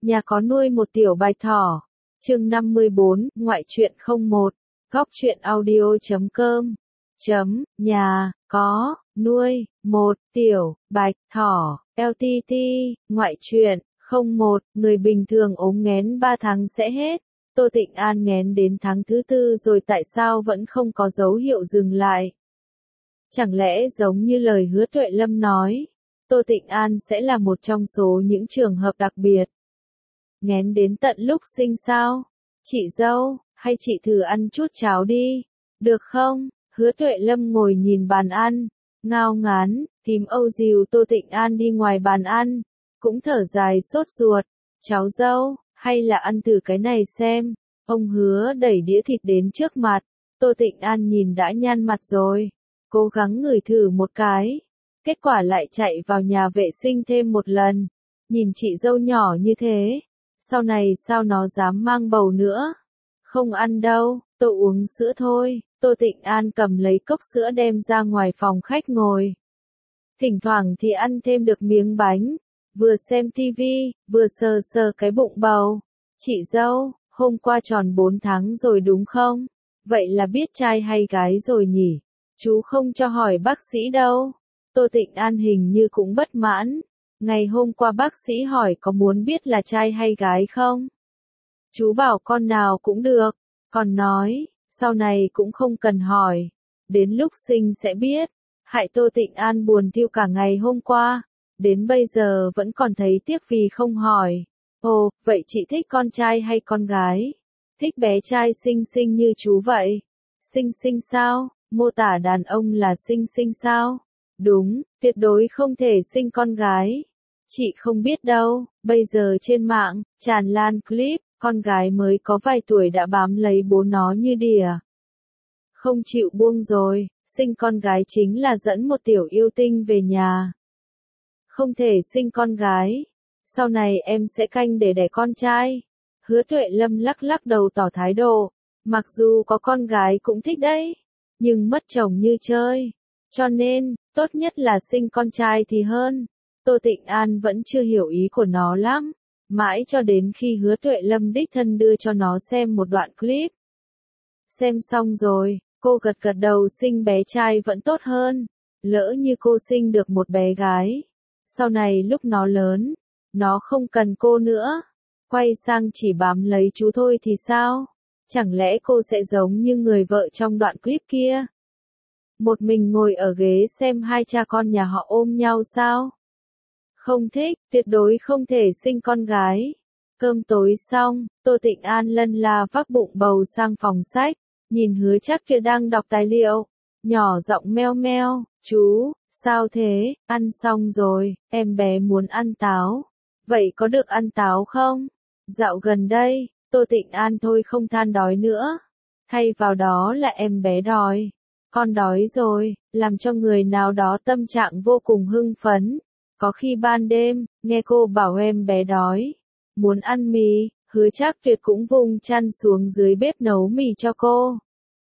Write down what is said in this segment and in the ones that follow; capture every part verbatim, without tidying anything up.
Nhà có nuôi một tiểu bạch thỏ. Chương năm mươi bốn, ngoại truyện không một, góc truyện audio chấm com. Chấm, nhà, có, nuôi, một, tiểu, bạch, thỏ, lờ tê tê, ngoại truyện, không một, người bình thường ốm nghén ba tháng sẽ hết. Tô Tịnh An nghén đến tháng thứ tư rồi tại sao vẫn không có dấu hiệu dừng lại? Chẳng lẽ giống như lời hứa Tuệ Lâm nói, Tô Tịnh An sẽ là một trong số những trường hợp đặc biệt. Nghén đến tận lúc sinh sao? Chị dâu, hay chị thử ăn chút cháo đi, được không? Hứa Tuệ Lâm ngồi nhìn bàn ăn, ngao ngán, tím âu dìu Tô Tịnh An đi ngoài bàn ăn, cũng thở dài sốt ruột, cháu dâu, hay là ăn thử cái này xem. Ông Hứa đẩy đĩa thịt đến trước mặt, Tô Tịnh An nhìn đã nhăn mặt rồi, cố gắng ngửi thử một cái, kết quả lại chạy vào nhà vệ sinh thêm một lần, nhìn chị dâu nhỏ như thế, sau này sao nó dám mang bầu nữa. Không ăn đâu, tôi uống sữa thôi. Tô Tịnh An cầm lấy cốc sữa đem ra ngoài phòng khách ngồi. Thỉnh thoảng thì ăn thêm được miếng bánh, vừa xem tivi, vừa sờ sờ cái bụng bầu. Chị dâu, hôm qua tròn bốn tháng rồi đúng không? Vậy là biết trai hay gái rồi nhỉ? Chú không cho hỏi bác sĩ đâu. Tô Tịnh An hình như cũng bất mãn. Ngày hôm qua bác sĩ hỏi có muốn biết là trai hay gái không? Chú bảo con nào cũng được, còn nói, sau này cũng không cần hỏi, đến lúc sinh sẽ biết. Hại Tô Tịnh An buồn thiêu cả ngày hôm qua, đến bây giờ vẫn còn thấy tiếc vì không hỏi. Ồ, vậy chị thích con trai hay con gái? Thích bé trai xinh xinh như chú vậy. Xinh xinh sao? Mô tả đàn ông là xinh xinh sao? Đúng, tuyệt đối không thể sinh con gái. Chị không biết đâu, bây giờ trên mạng, tràn lan clip, con gái mới có vài tuổi đã bám lấy bố nó như đỉa. Không chịu buông rồi, sinh con gái chính là dẫn một tiểu yêu tinh về nhà. Không thể sinh con gái, sau này em sẽ canh để đẻ con trai. Hứa Tuệ Lâm lắc lắc đầu tỏ thái độ, mặc dù có con gái cũng thích đấy, nhưng mất chồng như chơi, cho nên, tốt nhất là sinh con trai thì hơn. Tô Tịnh An vẫn chưa hiểu ý của nó lắm, mãi cho đến khi Hứa Tuệ Lâm đích thân đưa cho nó xem một đoạn clip. Xem xong rồi, cô gật gật đầu, sinh bé trai vẫn tốt hơn, lỡ như cô sinh được một bé gái. Sau này lúc nó lớn, nó không cần cô nữa, quay sang chỉ bám lấy chú thôi thì sao? Chẳng lẽ cô sẽ giống như người vợ trong đoạn clip kia? Một mình ngồi ở ghế xem hai cha con nhà họ ôm nhau sao? Không thích, tuyệt đối không thể sinh con gái. Cơm tối xong, Tô Tịnh An lân la vác bụng bầu sang phòng sách, nhìn Hứa Trác kia đang đọc tài liệu, nhỏ giọng meo meo, chú, sao thế, ăn xong rồi, em bé muốn ăn táo. Vậy có được ăn táo không? Dạo gần đây, Tô Tịnh An thôi không than đói nữa. Thay vào đó là em bé đòi. Con đói rồi, làm cho người nào đó tâm trạng vô cùng hưng phấn. Có khi ban đêm, nghe cô bảo em bé đói, muốn ăn mì, Hứa Trác Tuyệt cũng vung chăn xuống dưới bếp nấu mì cho cô.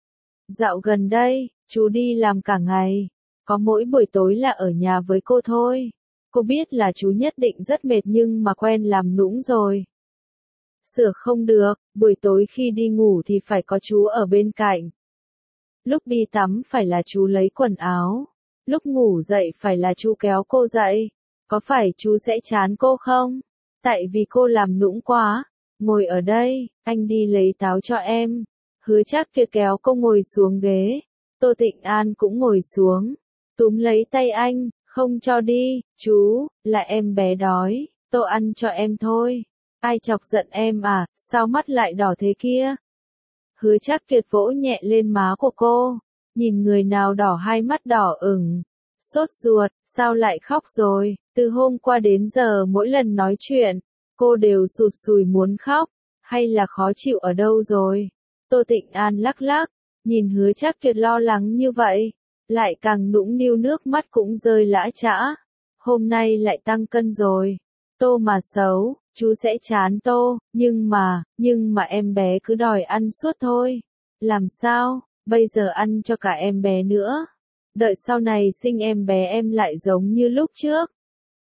Dạo gần đây, chú đi làm cả ngày, có mỗi buổi tối là ở nhà với cô thôi. Cô biết là chú nhất định rất mệt nhưng mà quen làm nũng rồi. Sửa không được, buổi tối khi đi ngủ thì phải có chú ở bên cạnh. Lúc đi tắm phải là chú lấy quần áo, lúc ngủ dậy phải là chú kéo cô dậy. Có phải chú sẽ chán cô không? Tại vì cô làm nũng quá. Ngồi ở đây, anh đi lấy táo cho em. Hứa Trác Tuyệt kéo cô ngồi xuống ghế. Tô Tịnh An cũng ngồi xuống, túm lấy tay anh, không cho đi, chú, là em bé đói, tôi ăn cho em thôi. Ai chọc giận em à, sao mắt lại đỏ thế kia? Hứa Trác Tuyệt vỗ nhẹ lên má của cô, nhìn người nào đỏ hai mắt đỏ ửng. Sốt ruột, sao lại khóc rồi? Từ hôm qua đến giờ mỗi lần nói chuyện, cô đều sụt sùi muốn khóc, hay là khó chịu ở đâu rồi? Tô Tịnh An lắc lắc, nhìn Hứa Trác Tuyệt lo lắng như vậy, lại càng nũng nịu, nước mắt cũng rơi lã chã. Hôm nay lại tăng cân rồi. Tô mà xấu, chú sẽ chán Tô, nhưng mà, nhưng mà em bé cứ đòi ăn suốt thôi. Làm sao, bây giờ ăn cho cả em bé nữa. Đợi sau này sinh em bé em lại giống như lúc trước.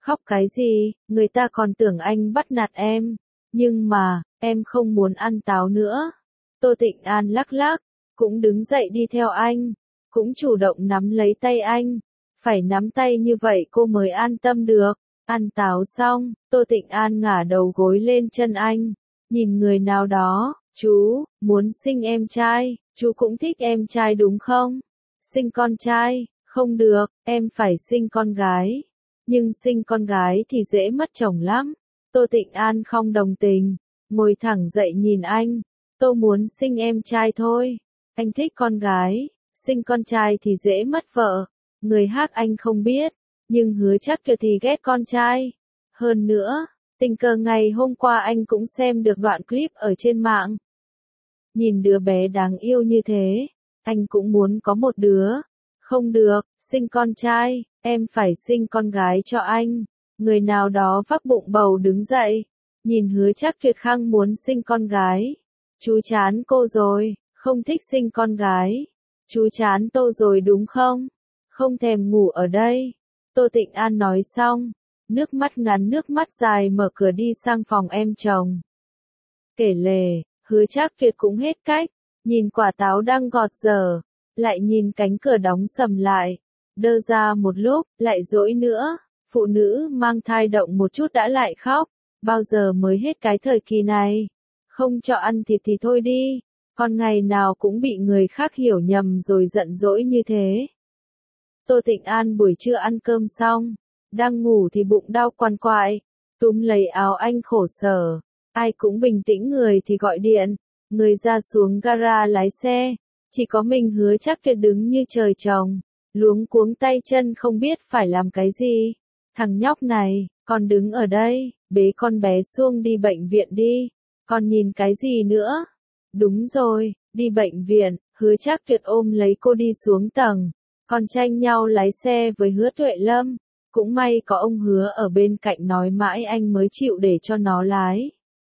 Khóc cái gì, người ta còn tưởng anh bắt nạt em. Nhưng mà, em không muốn ăn táo nữa. Tô Tịnh An lắc lắc, cũng đứng dậy đi theo anh, cũng chủ động nắm lấy tay anh. Phải nắm tay như vậy cô mới an tâm được. Ăn táo xong, Tô Tịnh An ngả đầu gối lên chân anh, nhìn người nào đó, chú, muốn sinh em trai, chú cũng thích em trai đúng không? Sinh con trai, không được, em phải sinh con gái. Nhưng sinh con gái thì dễ mất chồng lắm. Tô Tịnh An không đồng tình, ngồi thẳng dậy nhìn anh. Tôi muốn sinh em trai thôi. Anh thích con gái, sinh con trai thì dễ mất vợ. Người khác anh không biết, nhưng Hứa Trác Kiệt thì ghét con trai. Hơn nữa, tình cờ ngày hôm qua anh cũng xem được đoạn clip ở trên mạng. Nhìn đứa bé đáng yêu như thế, anh cũng muốn có một đứa. Không được, sinh con trai, em phải sinh con gái cho anh. Người nào đó vác bụng bầu đứng dậy, nhìn Hứa Trác Kiệt khăng muốn sinh con gái. Chú chán cô rồi, không thích sinh con gái. Chú chán tôi rồi đúng không? Không thèm ngủ ở đây. Tô Tịnh An nói xong, nước mắt ngắn nước mắt dài mở cửa đi sang phòng em chồng. Kể lể, Hứa Trác Kiệt cũng hết cách, nhìn quả táo đang gọt dở, lại nhìn cánh cửa đóng sầm lại, đơ ra một lúc, lại dỗi nữa. Phụ nữ mang thai động một chút đã lại khóc, bao giờ mới hết cái thời kỳ này? Không cho ăn thịt thì thôi đi, còn ngày nào cũng bị người khác hiểu nhầm rồi giận dỗi như thế. Tô Tịnh An buổi trưa ăn cơm xong, đang ngủ thì bụng đau quằn quại, túm lấy áo anh khổ sở. Ai cũng bình tĩnh người thì gọi điện, người ra xuống gara lái xe, chỉ có mình Hứa Trác Kiệt đứng như trời trồng, luống cuống tay chân không biết phải làm cái gì. Thằng nhóc này, con đứng ở đây, bế con bé Xuông đi bệnh viện đi, con nhìn cái gì nữa? Đúng rồi, đi bệnh viện. Hứa Trác Kiệt ôm lấy cô đi xuống tầng, còn tranh nhau lái xe với Hứa Tuệ Lâm. Cũng may có ông Hứa ở bên cạnh nói mãi anh mới chịu để cho nó lái.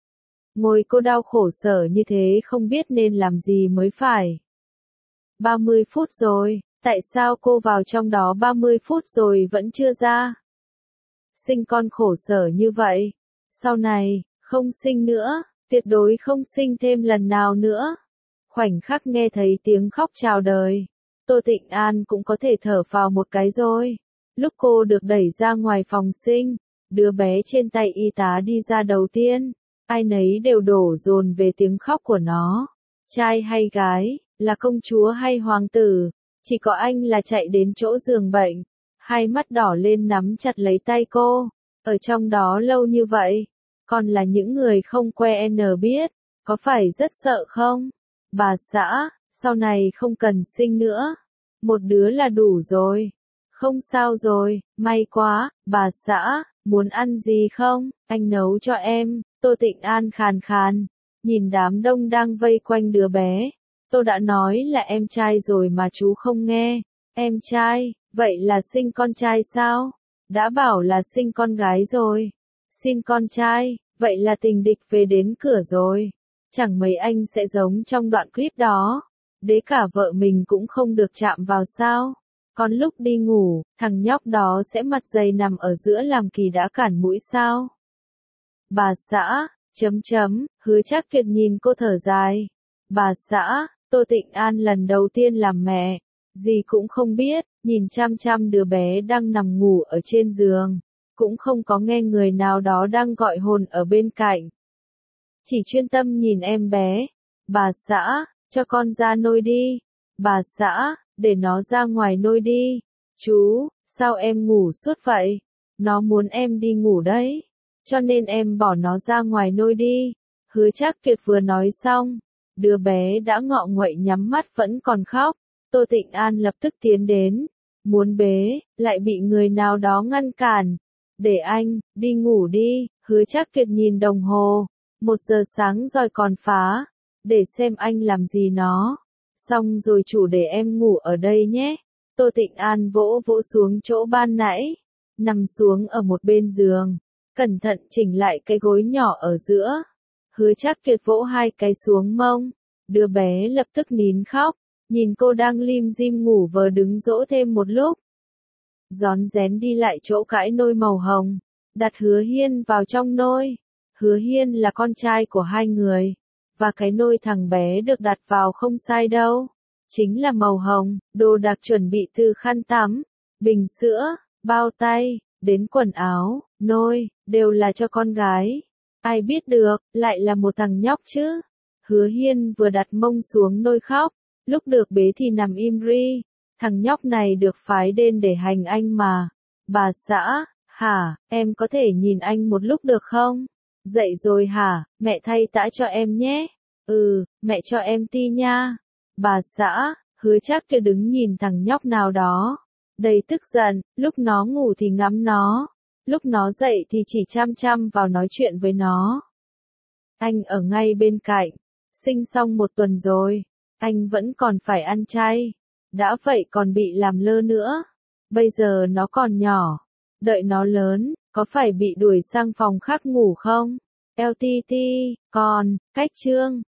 Ngồi cô đau khổ sở như thế không biết nên làm gì mới phải. ba mươi phút rồi, tại sao cô vào trong đó ba mươi phút rồi vẫn chưa ra? Sinh con khổ sở như vậy, sau này, không sinh nữa, tuyệt đối không sinh thêm lần nào nữa. Khoảnh khắc nghe thấy tiếng khóc chào đời, Tô Tịnh An cũng có thể thở phào một cái rồi. Lúc cô được đẩy ra ngoài phòng sinh, đứa bé trên tay y tá đi ra đầu tiên, ai nấy đều đổ dồn về tiếng khóc của nó. Trai hay gái, là công chúa hay hoàng tử, chỉ có anh là chạy đến chỗ giường bệnh, hai mắt đỏ lên nắm chặt lấy tay cô. Ở trong đó lâu như vậy, còn là những người không quen biết, có phải rất sợ không? Bà xã, sau này không cần sinh nữa, một đứa là đủ rồi. Không sao rồi, may quá. Bà xã, muốn ăn gì không? Anh nấu cho em. Tô Tịnh An khàn khàn, nhìn đám đông đang vây quanh đứa bé. Tôi đã nói là em trai rồi mà chú không nghe. Em trai, vậy là sinh con trai sao? Đã bảo là sinh con gái rồi. Sinh con trai, vậy là tình địch về đến cửa rồi. Chẳng mấy anh sẽ giống trong đoạn clip đó. Đế cả vợ mình cũng không được chạm vào sao? Còn lúc đi ngủ, thằng nhóc đó sẽ mặt dày nằm ở giữa làm kỳ đã cản mũi sao? Bà xã, chấm chấm, Hứa Trác Kiệt nhìn cô thở dài. Bà xã, Tô Tịnh An lần đầu tiên làm mẹ, gì cũng không biết, nhìn chăm chăm đứa bé đang nằm ngủ ở trên giường, cũng không có nghe người nào đó đang gọi hồn ở bên cạnh. Chỉ chuyên tâm nhìn em bé. Bà xã, cho con ra nôi đi. Bà xã, để nó ra ngoài nôi đi. Chú, sao em ngủ suốt vậy? Nó muốn em đi ngủ đấy, cho nên em bỏ nó ra ngoài nôi đi. Hứa Trác Kiệt vừa nói xong, đứa bé đã ngọ nguậy nhắm mắt vẫn còn khóc. Tô Tịnh An lập tức tiến đến, muốn bế, lại bị người nào đó ngăn cản. Để anh, đi ngủ đi. Hứa Trác Kiệt nhìn đồng hồ, một giờ sáng rồi còn phá, để xem anh làm gì nó. Xong rồi chủ để em ngủ ở đây nhé. Tô Tịnh An vỗ vỗ xuống chỗ ban nãy, nằm xuống ở một bên giường, cẩn thận chỉnh lại cái gối nhỏ ở giữa. Hứa Trác Kiệt vỗ hai cái xuống mông, đứa bé lập tức nín khóc, nhìn cô đang lim dim ngủ vờ đứng dỗ thêm một lúc. Rón rén đi lại chỗ cãi nôi màu hồng, đặt Hứa Hiên vào trong nôi. Hứa Hiên là con trai của hai người, và cái nôi thằng bé được đặt vào không sai đâu. Chính là màu hồng, đồ đạc chuẩn bị từ khăn tắm, bình sữa, bao tay, đến quần áo, nôi, đều là cho con gái. Ai biết được, lại là một thằng nhóc chứ. Hứa Hiên vừa đặt mông xuống nôi khóc, lúc được bế thì nằm im ri. Thằng nhóc này được phái đến để hành anh mà. Bà xã, hả, em có thể nhìn anh một lúc được không? Dậy rồi hả, mẹ thay tã cho em nhé. Ừ, mẹ cho em ti nha. Bà xã, Hứa Trác cứ đứng nhìn thằng nhóc nào đó. Đầy tức giận, lúc nó ngủ thì ngắm nó. Lúc nó dậy thì chỉ chăm chăm vào nói chuyện với nó. Anh ở ngay bên cạnh. Sinh xong một tuần rồi. Anh vẫn còn phải ăn chay. Đã vậy còn bị làm lơ nữa. Bây giờ nó còn nhỏ. Đợi nó lớn, có phải bị đuổi sang phòng khác ngủ không? lờ tê tê, còn, cách chương.